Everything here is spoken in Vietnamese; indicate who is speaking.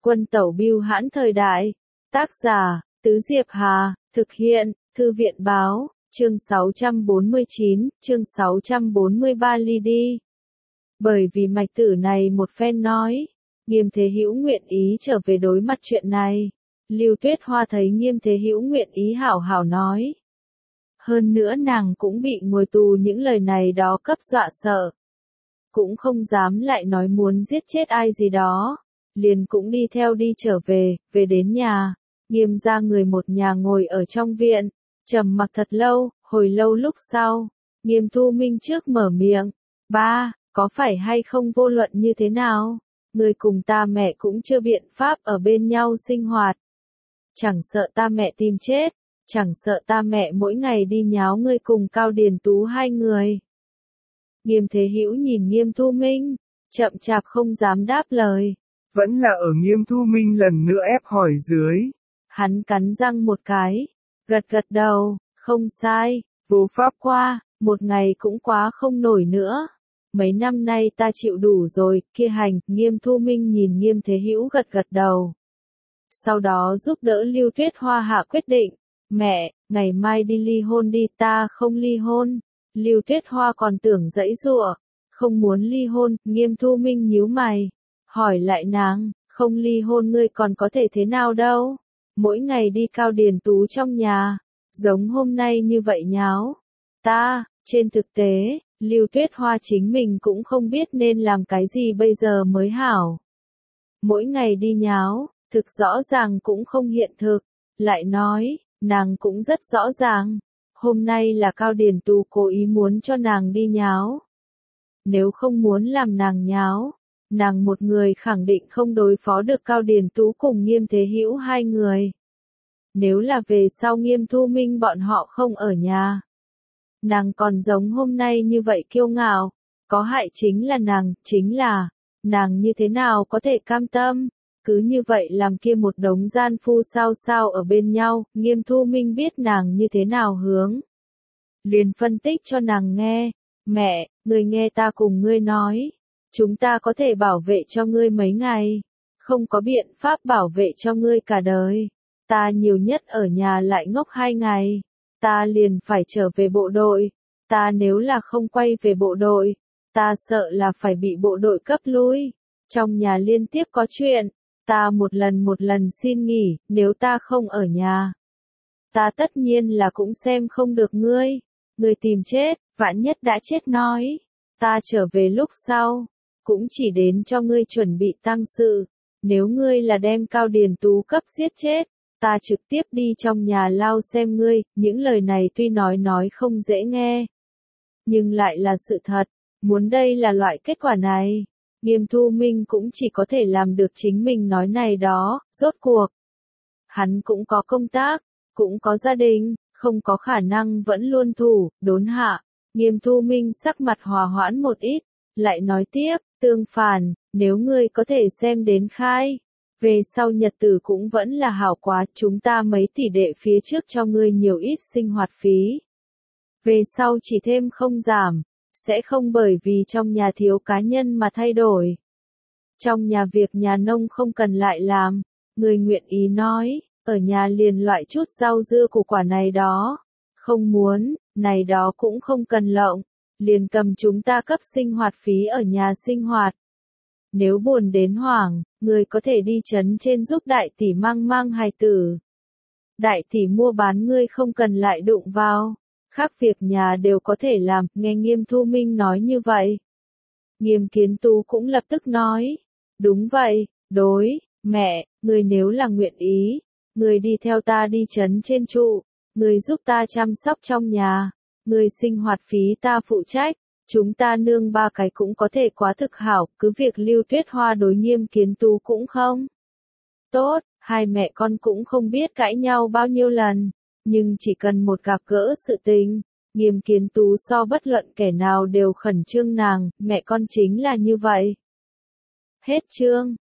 Speaker 1: Quân tẩu bưu hãn thời đại. Tác giả, Tứ Diệp Hà, thực hiện, Thư viện báo, chương 649, chương 643 ly đi. Bởi vì mạch tử này một phen nói, Nghiêm Thế Hữu nguyện ý trở về đối mặt chuyện này. Lưu Tuyết Hoa thấy Nghiêm Thế Hữu nguyện ý hảo hảo nói. Hơn nữa nàng cũng bị ngồi tù những lời này đó cấp dọa sợ. Cũng không dám lại nói muốn giết chết ai gì đó. Liền cũng đi theo đi trở về, về đến nhà. Nghiêm gia người một nhà ngồi ở trong viện, trầm mặc thật lâu, hồi lâu lúc sau. Nghiêm Thu Minh trước mở miệng. Ba, có phải hay không vô luận như thế nào? Người cùng ta mẹ cũng chưa biện pháp ở bên nhau sinh hoạt. Chẳng sợ ta mẹ tìm chết, chẳng sợ ta mẹ mỗi ngày đi nháo ngươi cùng Cao Điền Tú hai người. Nghiêm Thế Hữu nhìn Nghiêm Thu Minh, chậm chạp không dám đáp lời.
Speaker 2: Vẫn là ở Nghiêm Thu Minh lần nữa ép hỏi dưới.
Speaker 1: Hắn cắn răng một cái, gật gật đầu, không sai, vô pháp qua, một ngày cũng quá không nổi nữa. Mấy năm nay ta chịu đủ rồi, kia hành. Nghiêm Thu Minh nhìn Nghiêm Thế Hữu gật gật đầu. Sau đó giúp đỡ Lưu Tuyết Hoa hạ quyết định. Mẹ, ngày mai đi ly hôn đi, ta không ly hôn. Lưu Tuyết Hoa còn tưởng giãy giụa, không muốn ly hôn. Nghiêm Thu Minh nhíu mày, hỏi lại nàng, không ly hôn ngươi còn có thể thế nào đâu? Mỗi ngày đi Cao Điền Tú trong nhà, giống hôm nay như vậy nháo. Trên thực tế, Lưu Tuyết Hoa chính mình cũng không biết nên làm cái gì bây giờ mới hảo. Mỗi ngày đi nháo, thực rõ ràng cũng không hiện thực. Lại nói, nàng cũng rất rõ ràng. Hôm nay là Cao Điền Tú cố ý muốn cho nàng đi nháo. Nếu không muốn làm nàng nháo, nàng một người khẳng định không đối phó được Cao Điền Tú cùng Nghiêm Thế Hữu hai người. Nếu là về sau Nghiêm Thu Minh bọn họ không ở nhà, nàng còn giống hôm nay như vậy kiêu ngạo, có hại chính là nàng như thế nào có thể cam tâm, cứ như vậy làm kia một đống gian phu sao ở bên nhau. Nghiêm Thu Minh biết nàng như thế nào hướng, liền phân tích cho nàng nghe. Mẹ, ngươi nghe ta cùng ngươi nói, chúng ta có thể bảo vệ cho ngươi mấy ngày, không có biện pháp bảo vệ cho ngươi cả đời. Ta nhiều nhất ở nhà lại ngốc 2 ngày, ta liền phải trở về bộ đội. Ta nếu là không quay về bộ đội, ta sợ là phải bị bộ đội cấp lui. Trong nhà liên tiếp có chuyện, ta một lần xin nghỉ. Nếu ta không ở nhà, ta tất nhiên là cũng xem không được ngươi. Ngươi tìm chết, vạn nhất đã chết nói, ta trở về lúc sau, cũng chỉ đến cho ngươi chuẩn bị tang sự. Nếu ngươi là đem Cao Điền Tú cấp giết chết, ta trực tiếp đi trong nhà lao xem ngươi. Những lời này tuy nói không dễ nghe, nhưng lại là sự thật. Muốn đây là loại kết quả này, Nghiêm Thu Minh cũng chỉ có thể làm được chính mình nói này đó. Rốt cuộc, hắn cũng có công tác, cũng có gia đình, không có khả năng vẫn luôn thủ đốn hạ. Nghiêm Thu Minh sắc mặt hòa hoãn một ít, lại nói tiếp, tương phản, nếu ngươi có thể xem đến khai, về sau nhật tử cũng vẫn là hảo quá. Chúng ta mấy tỷ đệ phía trước cho ngươi nhiều ít sinh hoạt phí, về sau chỉ thêm không giảm, sẽ không bởi vì trong nhà thiếu cá nhân mà thay đổi. Trong nhà việc nhà nông không cần lại làm, người nguyện ý nói, ở nhà liền loại chút rau dưa củ quả này đó. Không muốn, này đó cũng không cần lộng, liền cầm chúng ta cấp sinh hoạt phí ở nhà sinh hoạt. Nếu buồn đến hoảng, người có thể đi trấn trên giúp đại tỷ mang hài tử. Đại tỷ mua bán ngươi không cần lại đụng vào, khác việc nhà đều có thể làm. Nghe Nghiêm Thu Minh nói như vậy, Nghiêm Kiến Tú cũng lập tức nói, đúng vậy, đối, mẹ, người nếu là nguyện ý, người đi theo ta đi trấn trên trụ, người giúp ta chăm sóc trong nhà, người sinh hoạt phí ta phụ trách, chúng ta nương 3 cái cũng có thể quá thực hảo. Cứ việc Lưu Tuyết Hoa đối Nghiêm Kiến Tú cũng không tốt, hai mẹ con cũng không biết cãi nhau bao nhiêu lần, nhưng chỉ cần một gặp gỡ sự tình, Nghiêm Kiến Tú so bất luận kẻ nào đều khẩn trương. Nàng, mẹ con chính là như vậy. Hết chương.